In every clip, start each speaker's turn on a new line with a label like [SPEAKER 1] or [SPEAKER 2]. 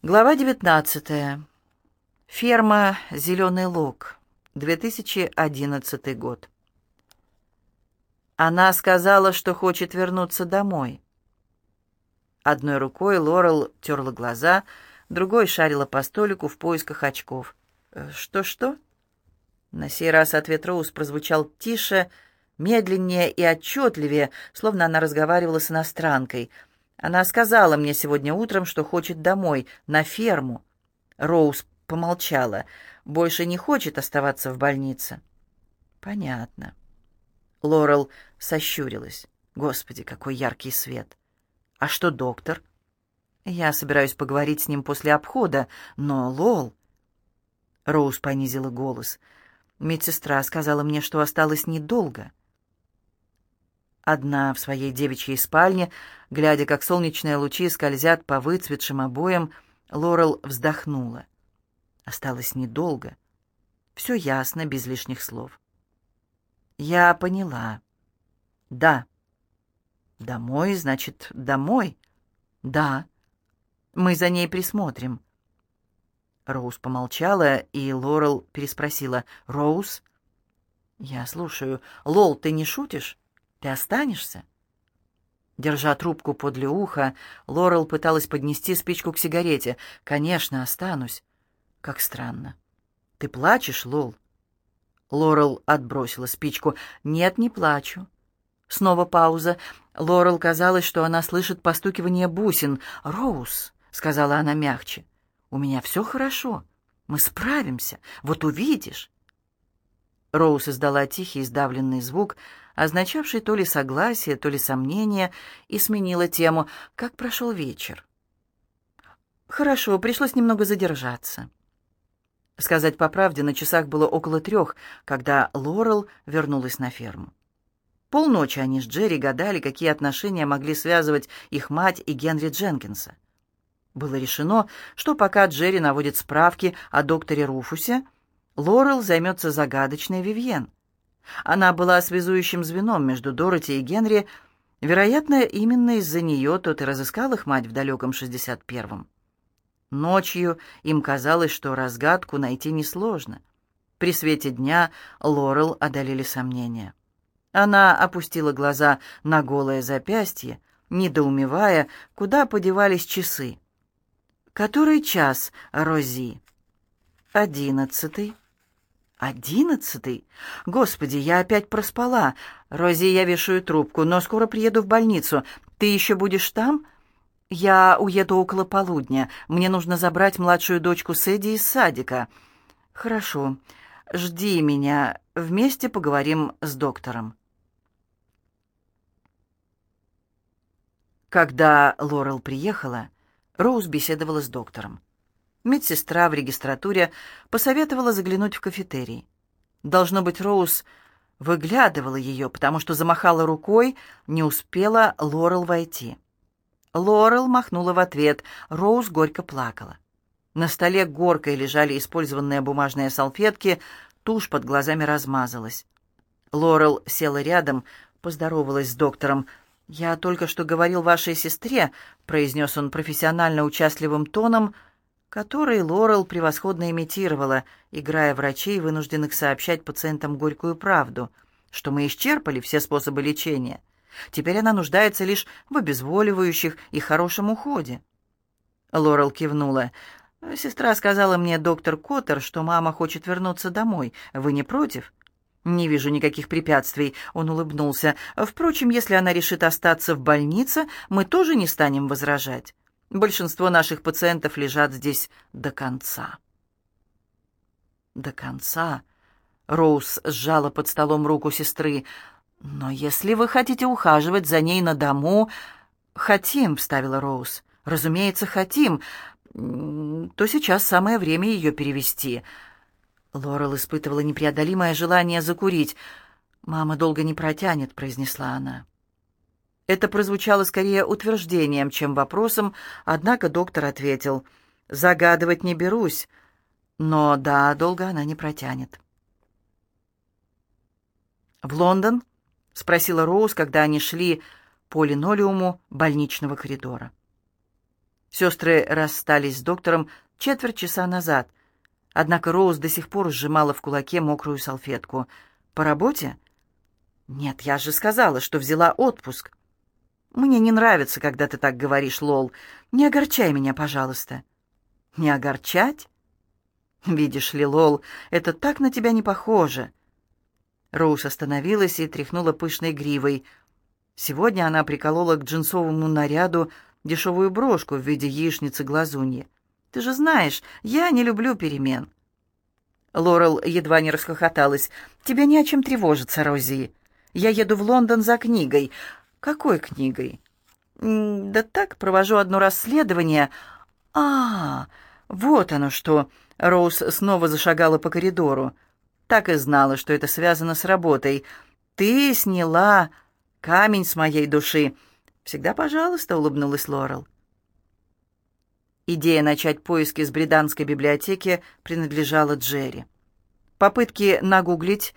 [SPEAKER 1] Глава 19. Ферма «Зеленый лог», 2011 год. Она сказала, что хочет вернуться домой. Одной рукой Лорел терла глаза, другой шарила по столику в поисках очков. «Что-что?» На сей раз ответ Роуз прозвучал тише, медленнее и отчетливее, словно она разговаривала с иностранкой. «Она сказала мне сегодня утром, что хочет домой, на ферму». Роуз помолчала. «Больше не хочет оставаться в больнице». «Понятно». Лорел сощурилась. «Господи, какой яркий свет!» «А что доктор?» «Я собираюсь поговорить с ним после обхода, но, Лол...» Роуз понизила голос. «Медсестра сказала мне, что осталось недолго». Одна в своей девичьей спальне, глядя, как солнечные лучи скользят по выцветшим обоям, Лорел вздохнула. Осталось недолго. Все ясно, без лишних слов. «Я поняла. Да». «Домой, значит, домой?» «Да. Мы за ней присмотрим». Роуз помолчала, и Лорел переспросила. «Роуз?» «Я слушаю. Лол, ты не шутишь? Ты останешься?» Держа трубку подле уха, Лорел пыталась поднести спичку к сигарете. «Конечно, останусь». «Как странно. Ты плачешь, Лол?» Лорел отбросила спичку. «Нет, не плачу». Снова пауза. Лорел казалось, что она слышит постукивание бусин. «Роуз», — сказала она мягче, — «у меня все хорошо. Мы справимся. Вот увидишь». Роуз издала тихий сдавленный звук, означавший то ли согласие, то ли сомнение, и сменила тему. «Как прошел вечер?» «Хорошо, пришлось немного задержаться». Сказать по правде, на часах было около 3, когда Лорел вернулась на ферму. Полночи они с Джерри гадали, какие отношения могли связывать их мать и Генри Дженкинса. Было решено, что пока Джерри наводит справки о докторе Руфусе, Лорел займется загадочной Вивьен. Она была связующим звеном между Дороти и Генри. Вероятно, именно из-за нее тот и разыскал их мать в далеком 61-м. Ночью им казалось, что разгадку найти несложно. При свете дня Лорел одолели сомнения. Она опустила глаза на голое запястье, недоумевая, куда подевались часы. «Который час, Рози?» 11. 11? Господи, я опять проспала. Рози, я вешаю трубку, но скоро приеду в больницу. Ты еще будешь там? Я уеду около полудня. Мне нужно забрать младшую дочку Сэдди из садика. Хорошо. Жди меня. Вместе поговорим с доктором. Когда Лорел приехала, Роуз беседовала с доктором. Медсестра в регистратуре посоветовала заглянуть в кафетерий. Должно быть, Роуз выглядывала ее, потому что замахала рукой, не успела Лорел войти. Лорел махнула в ответ, Роуз горько плакала. На столе горкой лежали использованные бумажные салфетки, тушь под глазами размазалась. Лорел села рядом, поздоровалась с доктором. «Я только что говорил вашей сестре», — произнес он профессионально участливым тоном, который Лорел превосходно имитировала, играя врачей, вынужденных сообщать пациентам горькую правду, что мы исчерпали все способы лечения. Теперь она нуждается лишь в обезболивающих и хорошем уходе. Лорел кивнула. «Сестра сказала мне, доктор Коттер, что мама хочет вернуться домой. Вы не против?» «Не вижу никаких препятствий», — он улыбнулся. «Впрочем, если она решит остаться в больнице, мы тоже не станем возражать. Большинство наших пациентов лежат здесь до конца». «До конца?» — Роуз сжала под столом руку сестры. «Но если вы хотите ухаживать за ней на дому...» «Хотим», — вставила Роуз. «Разумеется, хотим. То сейчас самое время ее перевести». Лорел испытывала непреодолимое желание закурить. «Мама долго не протянет», — произнесла она. Это прозвучало скорее утверждением, чем вопросом, однако доктор ответил: «Загадывать не берусь, но да, долго она не протянет». «В Лондон?» — спросила Роуз, когда они шли по линолеуму больничного коридора. Сестры расстались с доктором четверть часа назад, однако Роуз до сих пор сжимала в кулаке мокрую салфетку. «По работе?» «Нет, я же сказала, что взяла отпуск». «Мне не нравится, когда ты так говоришь, Лол. Не огорчай меня, пожалуйста». «Не огорчать?» «Видишь ли, Лол, это так на тебя не похоже». Роуз остановилась и тряхнула пышной гривой. Сегодня она приколола к джинсовому наряду дешевую брошку в виде яичницы-глазуньи. «Ты же знаешь, я не люблю перемен». Лорел едва не расхохоталась. «Тебе не о чем тревожиться, Рози. Я еду в Лондон за книгой». «Какой книгой?» «Да так, провожу одно расследование». «А, вот оно что!» Роуз снова зашагала по коридору. «Так и знала, что это связано с работой. Ты сняла камень с моей души». «Всегда пожалуйста», — улыбнулась Лорел. Идея начать поиски с британской библиотеки принадлежала Джерри. Попытки нагуглить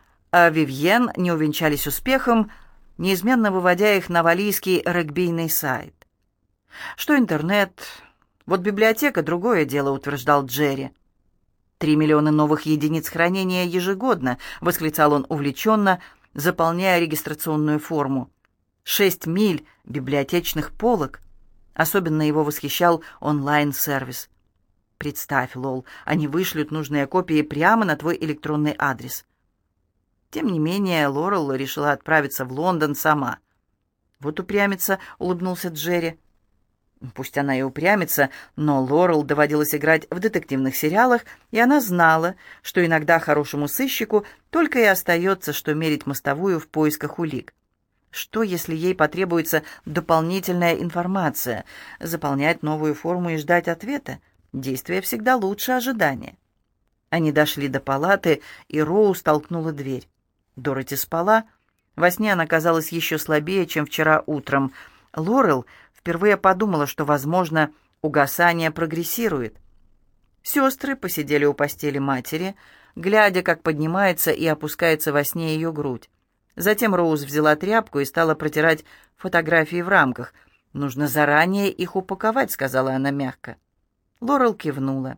[SPEAKER 1] Вивьен не увенчались успехом, неизменно выводя их на валлийский регбийный сайт. Что интернет, вот библиотека — другое дело, утверждал Джерри. 3 миллиона новых единиц хранения ежегодно, восклицал он увлеченно, заполняя регистрационную форму. 6 миль библиотечных полок. Особенно его восхищал онлайн-сервис. Представь, Лол, они вышлют нужные копии прямо на твой электронный адрес. Тем не менее, Лорел решила отправиться в Лондон сама. «Вот упрямится», — улыбнулся Джерри. Пусть она и упрямится, но Лорел доводилось играть в детективных сериалах, и она знала, что иногда хорошему сыщику только и остается, что мерить мостовую в поисках улик. Что, если ей потребуется дополнительная информация? Заполнять новую форму и ждать ответа? Действие всегда лучше ожидания. Они дошли до палаты, и Роуз толкнула дверь. Дороти спала. Во сне она казалась еще слабее, чем вчера утром. Лорел впервые подумала, что, возможно, угасание прогрессирует. Сестры посидели у постели матери, глядя, как поднимается и опускается во сне ее грудь. Затем Роуз взяла тряпку и стала протирать фотографии в рамках. «Нужно заранее их упаковать», — сказала она мягко. Лорел кивнула.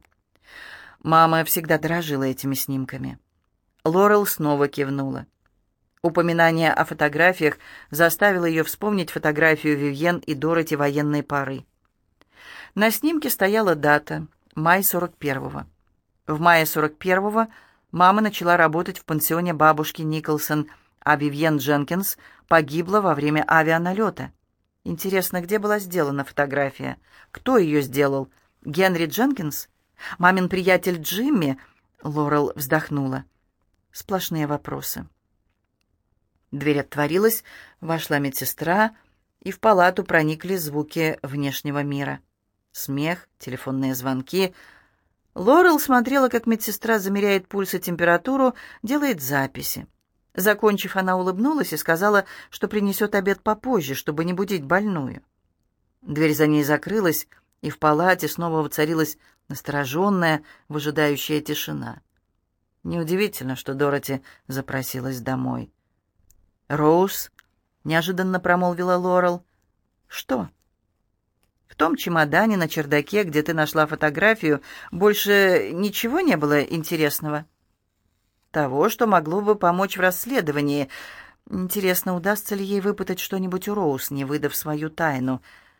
[SPEAKER 1] Мама всегда дорожила этими снимками. Лорел снова кивнула. Упоминание о фотографиях заставило ее вспомнить фотографию Вивьен и Дороти военной поры. На снимке стояла дата — май 41-го. В мае 41-го мама начала работать в пансионе бабушки Николсон, а Вивьен Дженкинс погибла во время авианалета. Интересно, где была сделана фотография? Кто ее сделал? Генри Дженкинс? Мамин приятель Джимми? Лорел вздохнула. Сплошные вопросы. Дверь отворилась, вошла медсестра, и в палату проникли звуки внешнего мира. Смех, телефонные звонки. Лорел смотрела, как медсестра замеряет пульс и температуру, делает записи. Закончив, она улыбнулась и сказала, что принесет обед попозже, чтобы не будить больную. Дверь за ней закрылась, и в палате снова воцарилась настороженная, выжидающая тишина. Неудивительно, что Дороти запросилась домой. «Роуз», — неожиданно промолвила Лорел. «Что?» «В том чемодане на чердаке, где ты нашла фотографию, больше ничего не было интересного?» «Того, что могло бы помочь в расследовании. Интересно, удастся ли ей выпытать что-нибудь у Роуз, не выдав свою тайну?»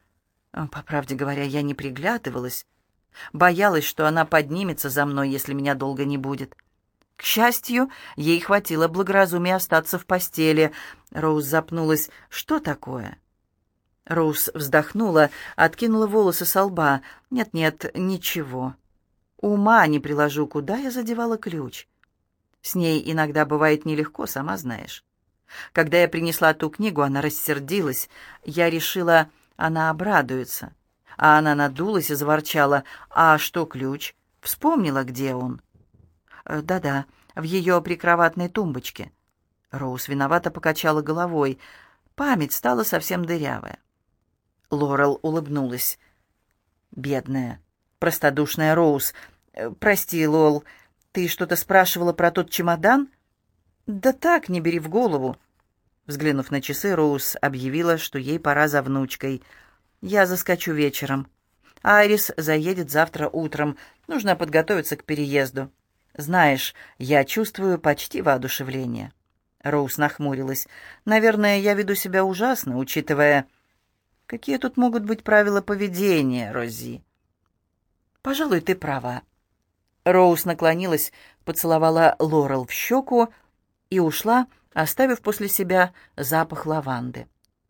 [SPEAKER 1] По правде говоря, я не приглядывалась. Боялась, что она поднимется за мной, если меня долго не будет. К счастью, ей хватило благоразумия остаться в постели. Роуз запнулась. «Что такое?» Роуз вздохнула, откинула волосы со лба. «Нет-нет, ничего. Ума не приложу, куда я задевала ключ. С ней иногда бывает нелегко, сама знаешь. Когда я принесла ту книгу, она рассердилась. Я решила, она обрадуется. А она надулась и заворчала. «А что ключ? Вспомнила, где он?» «Да-да, в ее прикроватной тумбочке». Роуз виновато покачала головой. Память стала совсем дырявая. Лорел улыбнулась. «Бедная, простодушная Роуз. Прости, Лол, ты что-то спрашивала про тот чемодан?» «Да так, не бери в голову». Взглянув на часы, Роуз объявила, что ей пора за внучкой. «Я заскочу вечером». Айрис заедет завтра утром. Нужно подготовиться к переезду. Знаешь, я чувствую почти воодушевление». Роуз нахмурилась. «Наверное, я веду себя ужасно, учитывая...» «Какие тут могут быть правила поведения, Рози?» «Пожалуй, ты права». Роуз наклонилась, поцеловала Лорел в щеку и ушла, оставив после себя запах лаванды.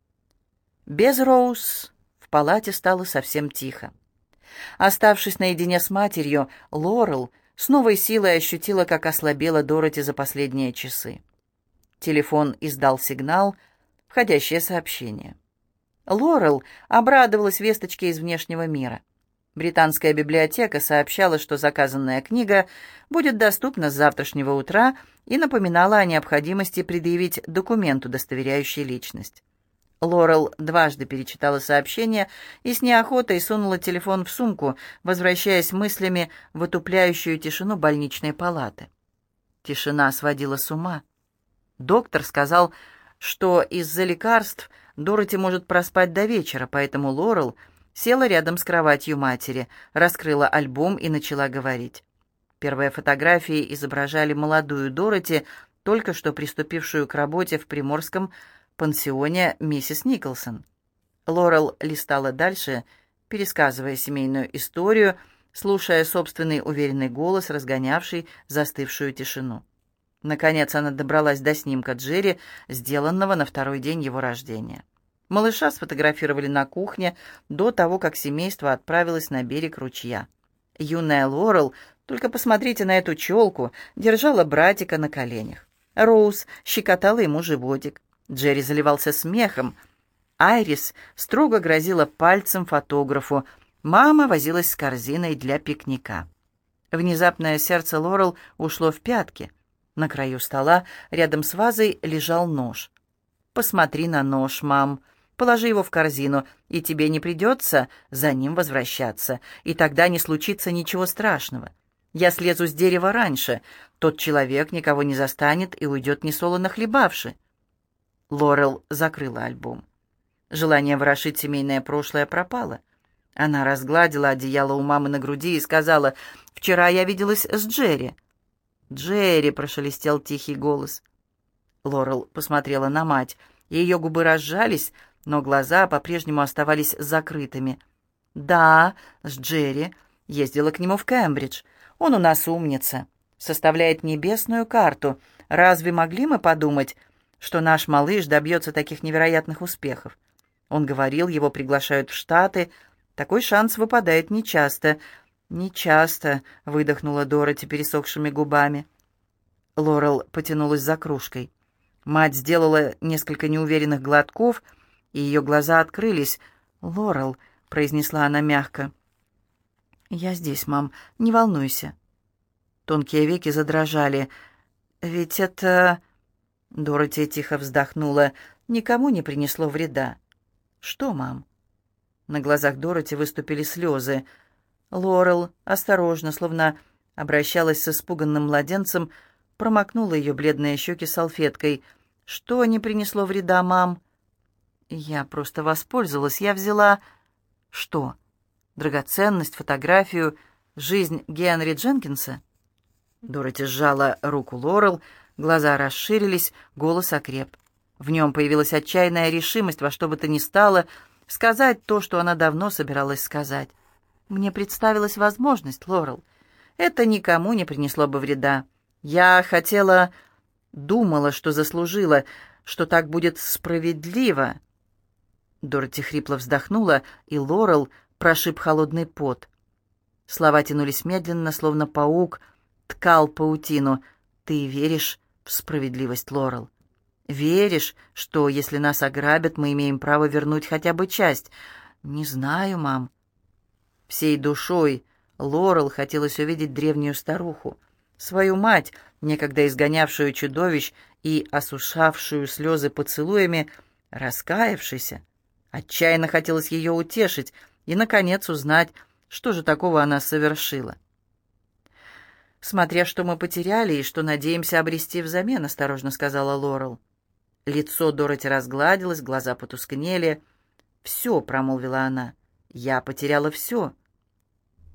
[SPEAKER 1] Без Роуз в палате стало совсем тихо. Оставшись наедине с матерью, Лорел с новой силой ощутила, как ослабела Дороти за последние часы. Телефон издал сигнал, входящее сообщение. Лорел обрадовалась весточке из внешнего мира. Британская библиотека сообщала, что заказанная книга будет доступна с завтрашнего утра, и напоминала о необходимости предъявить документ, удостоверяющий личность. Лорел дважды перечитала сообщение и с неохотой сунула телефон в сумку, возвращаясь мыслями в отупляющую тишину больничной палаты. Тишина сводила с ума. Доктор сказал, что из-за лекарств Дороти может проспать до вечера, поэтому Лорел села рядом с кроватью матери, раскрыла альбом и начала говорить. Первые фотографии изображали молодую Дороти, только что приступившую к работе в приморском пансионе миссис Николсон. Лорел листала дальше, пересказывая семейную историю, слушая собственный уверенный голос, разгонявший застывшую тишину. Наконец она добралась до снимка Джерри, сделанного на второй день его рождения. Малыша сфотографировали на кухне до того, как семейство отправилось на берег ручья. Юная Лорел, только посмотрите на эту челку, держала братика на коленях. Роуз щекотала ему животик. Джерри заливался смехом. Айрис строго грозила пальцем фотографу. Мама возилась с корзиной для пикника. Внезапное сердце Лорел ушло в пятки. На краю стола, рядом с вазой, лежал нож. «Посмотри на нож, мам. Положи его в корзину, и тебе не придется за ним возвращаться, и тогда не случится ничего страшного. Я слезу с дерева раньше. Тот человек никого не застанет и уйдет несолоно хлебавши». Лорел закрыла альбом. Желание ворошить семейное прошлое пропало. Она разгладила одеяло у мамы на груди и сказала: «Вчера я виделась с Джерри». «Джерри», — прошелестел тихий голос. Лорел посмотрела на мать. Ее губы разжались, но глаза по-прежнему оставались закрытыми. «Да, с Джерри. Ездила к нему в Кембридж. Он у нас умница. Составляет небесную карту. Разве могли мы подумать, что наш малыш добьется таких невероятных успехов? Он говорил, его приглашают в Штаты. Такой шанс выпадает нечасто». «Нечасто», — выдохнула Дороти пересохшими губами. Лорел потянулась за кружкой. Мать сделала несколько неуверенных глотков, и ее глаза открылись. «Лорел», — произнесла она мягко. «Я здесь, мам, не волнуйся». Тонкие веки задрожали. «Ведь это...» — Дороти тихо вздохнула. «Никому не принесло вреда». «Что, мам?» На глазах Дороти выступили слезы. Лорел осторожно, словно обращалась с испуганным младенцем, промокнула ее бледные щеки салфеткой. «Что не принесло вреда, мам?» «Я просто воспользовалась. Я взяла...» «Что? Драгоценность, фотографию, жизнь Генри Дженкинса?» Дороти сжала руку Лорел, глаза расширились, голос окреп. В нем появилась отчаянная решимость во что бы то ни стало сказать то, что она давно собиралась сказать. «Мне представилась возможность, Лорел. Это никому не принесло бы вреда. Я думала, что заслужила, что так будет справедливо». Дороти хрипло вздохнула, и Лорел прошиб холодный пот. Слова тянулись медленно, словно паук ткал паутину. «Ты веришь в справедливость, Лорел? Веришь, что если нас ограбят, мы имеем право вернуть хотя бы часть?» «Не знаю, мам». Всей душой Лорел хотелось увидеть древнюю старуху, свою мать, некогда изгонявшую чудовищ и осушавшую слезы поцелуями, раскаявшейся. Отчаянно хотелось ее утешить и, наконец, узнать, что же такого она совершила. «Смотря что мы потеряли и что надеемся обрести взамен», — осторожно сказала Лорел. Лицо Дороти разгладилось, глаза потускнели. «Все», — промолвила она, — «я потеряла все.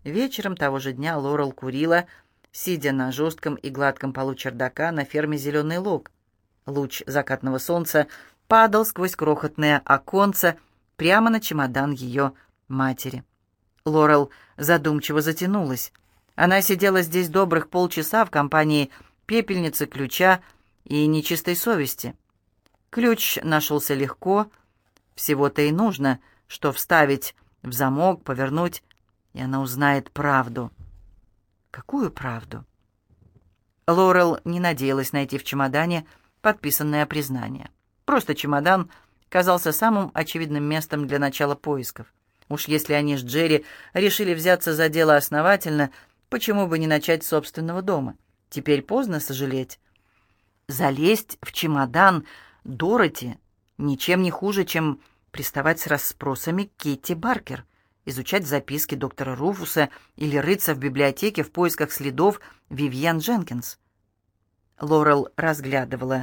[SPEAKER 1] Вечером того же дня Лорел курила, сидя на жестком и гладком полу чердака на ферме «Зеленый луг». Луч закатного солнца падал сквозь крохотное оконце прямо на чемодан ее матери. Лорел задумчиво затянулась. Она сидела здесь добрых полчаса в компании пепельницы, ключа и нечистой совести. Ключ нашелся легко, всего-то и нужно, что вставить в замок, повернуть, и она узнает правду. Какую правду? Лорел не надеялась найти в чемодане подписанное признание. Просто чемодан казался самым очевидным местом для начала поисков. Уж если они с Джерри решили взяться за дело основательно, почему бы не начать с собственного дома? Теперь поздно сожалеть. Залезть в чемодан Дороти ничем не хуже, чем приставать с расспросами к Китти Баркер, изучать записки доктора Руфуса или рыться в библиотеке в поисках следов Вивьен Дженкинс. Лорел разглядывала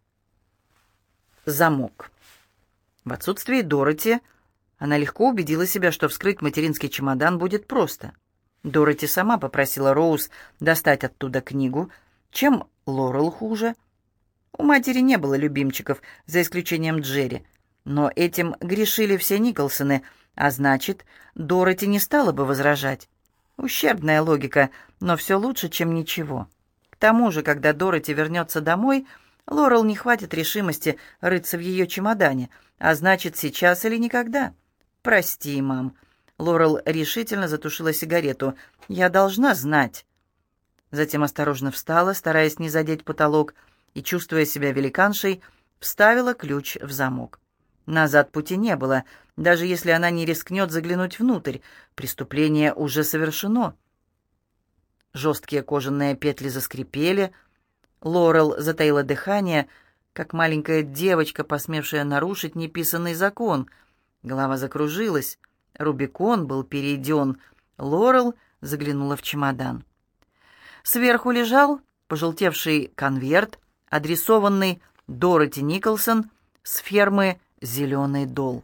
[SPEAKER 1] замок. В отсутствие Дороти она легко убедила себя, что вскрыть материнский чемодан будет просто. Дороти сама попросила Роуз достать оттуда книгу. Чем Лорел хуже? У матери не было любимчиков, за исключением Джерри. Но этим грешили все Николсоны, а значит, Дороти не стала бы возражать. Ущербная логика, но все лучше, чем ничего. К тому же, когда Дороти вернется домой, Лорел не хватит решимости рыться в ее чемодане, а значит, сейчас или никогда. «Прости, мам». Лорел решительно затушила сигарету. «Я должна знать». Затем осторожно встала, стараясь не задеть потолок, и, чувствуя себя великаншей, вставила ключ в замок. Назад пути не было, даже если она не рискнет заглянуть внутрь. Преступление уже совершено. Жесткие кожаные петли заскрипели. Лорел затаила дыхание, как маленькая девочка, посмевшая нарушить неписанный закон. Голова закружилась. Рубикон был перейден. Лорел заглянула в чемодан. Сверху лежал пожелтевший конверт, адресованный Дороти Николсон с фермы «Зеленый дол».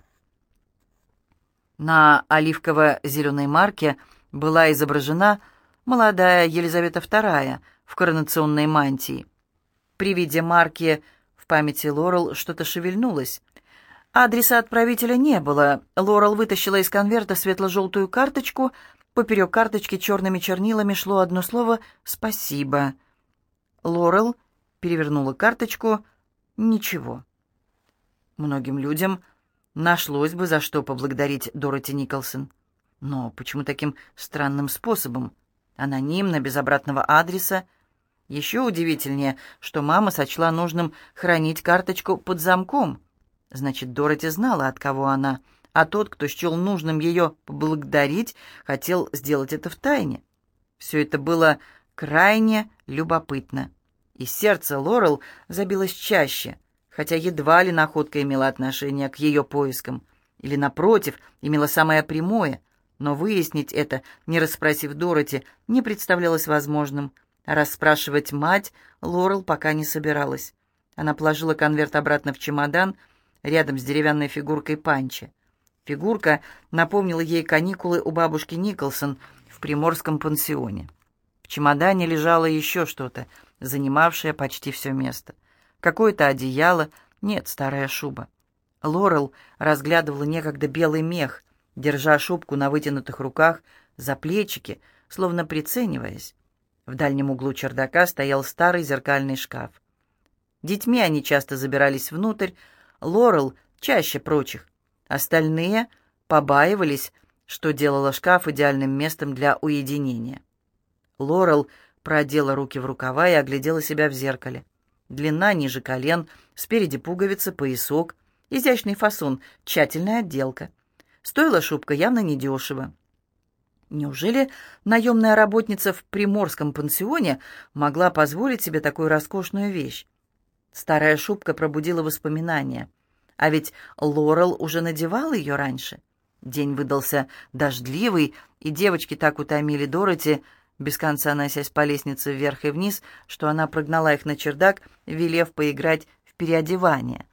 [SPEAKER 1] На оливково-зеленой марке была изображена молодая Елизавета II в коронационной мантии. При виде марки в памяти Лорел что-то шевельнулось. Адреса отправителя не было. Лорел вытащила из конверта светло-желтую карточку. Поперек карточки черными чернилами шло одно слово «Спасибо». Лорел перевернула карточку. Ничего. Многим людям нашлось бы за что поблагодарить Дороти Николсон. Но почему таким странным способом? Анонимно, без обратного адреса. Еще удивительнее, что мама сочла нужным хранить карточку под замком. Значит, Дороти знала, от кого она, а тот, кто счел нужным ее поблагодарить, хотел сделать это втайне. Все это было крайне любопытно. И сердце Лорел забилось чаще, хотя едва ли находка имела отношение к ее поискам. Или, напротив, имела самое прямое. Но выяснить это, не расспросив Дороти, не представлялось возможным. А расспрашивать мать Лорел пока не собиралась. Она положила конверт обратно в чемодан, рядом с деревянной фигуркой Панчи. Фигурка напомнила ей каникулы у бабушки Николсон в приморском пансионе. В чемодане лежало еще что-то, занимавшее почти все место. Какое-то одеяло, нет, старая шуба. Лорел разглядывала некогда белый мех, держа шубку на вытянутых руках за плечики, словно прицениваясь. В дальнем углу чердака стоял старый зеркальный шкаф. Детьми они часто забирались внутрь, Лорел чаще прочих. Остальные побаивались, что делало шкаф идеальным местом для уединения. Лорел продела руки в рукава и оглядела себя в зеркале. Длина ниже колен, спереди пуговицы, поясок, изящный фасон, тщательная отделка. Стоила шубка явно недешево. Неужели наемная работница в приморском пансионе могла позволить себе такую роскошную вещь? Старая шубка пробудила воспоминания. А ведь Лорел уже надевала ее раньше. День выдался дождливый, и девочки так утомили Дороти, без конца носясь по лестнице вверх и вниз, что она прогнала их на чердак, велев поиграть в переодевание.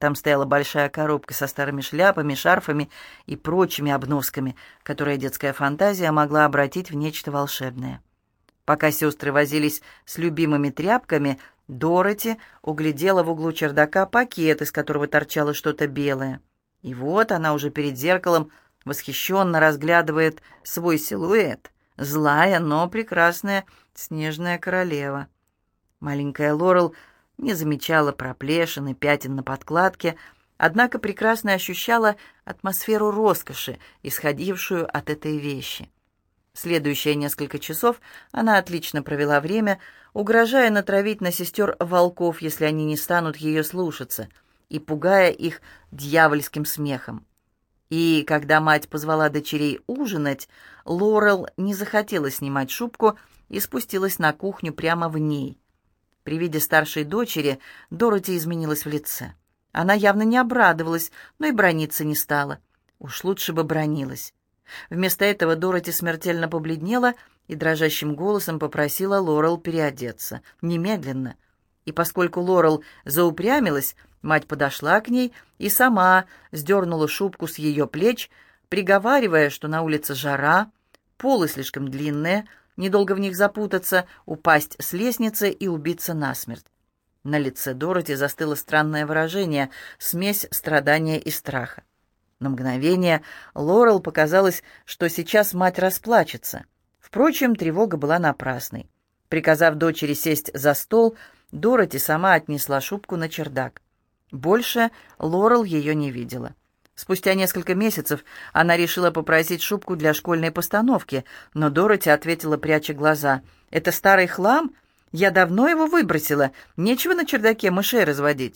[SPEAKER 1] Там стояла большая коробка со старыми шляпами, шарфами и прочими обносками, которые детская фантазия могла обратить в нечто волшебное. Пока сестры возились с любимыми тряпками, Дороти углядела в углу чердака пакет, из которого торчало что-то белое. И вот она уже перед зеркалом восхищенно разглядывает свой силуэт. Злая, но прекрасная снежная королева. Маленькая Лорел не замечала проплешин и пятен на подкладке, однако прекрасно ощущала атмосферу роскоши, исходившую от этой вещи. Следующие несколько часов она отлично провела время, угрожая натравить на сестер волков, если они не станут ее слушаться, и пугая их дьявольским смехом. И когда мать позвала дочерей ужинать, Лорел не захотела снимать шубку и спустилась на кухню прямо в ней. При виде старшей дочери Дороти изменилась в лице. Она явно не обрадовалась, но и браниться не стала. Уж лучше бы бранилась. Вместо этого Дороти смертельно побледнела и дрожащим голосом попросила Лорел переодеться. Немедленно. И поскольку Лорел заупрямилась, мать подошла к ней и сама сдернула шубку с ее плеч, приговаривая, что на улице жара, полы слишком длинные, недолго в них запутаться, упасть с лестницы и убиться насмерть. На лице Дороти застыло странное выражение, смесь страдания и страха. На мгновение Лорел показалось, что сейчас мать расплачется. Впрочем, тревога была напрасной. Приказав дочери сесть за стол, Дороти сама отнесла шубку на чердак. Больше Лорел ее не видела. Спустя несколько месяцев она решила попросить шубку для школьной постановки, но Дороти ответила, пряча глаза: «Это старый хлам? Я давно его выбросила. Нечего на чердаке мышей разводить».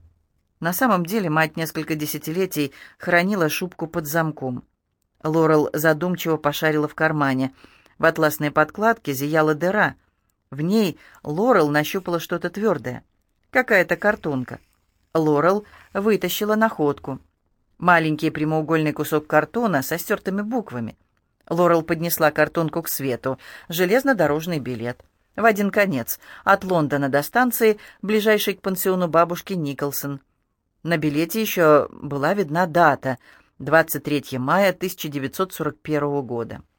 [SPEAKER 1] На самом деле мать несколько десятилетий хранила шубку под замком. Лорел задумчиво пошарила в кармане. В атласной подкладке зияла дыра. В ней Лорел нащупала что-то твердое. Какая-то картонка. Лорел вытащила находку. Маленький прямоугольный кусок картона со стертыми буквами. Лорел поднесла картонку к свету. Железнодорожный билет. В один конец. От Лондона до станции, ближайшей к пансиону бабушки Николсон. На билете еще была видна дата — 23 мая 1941 года.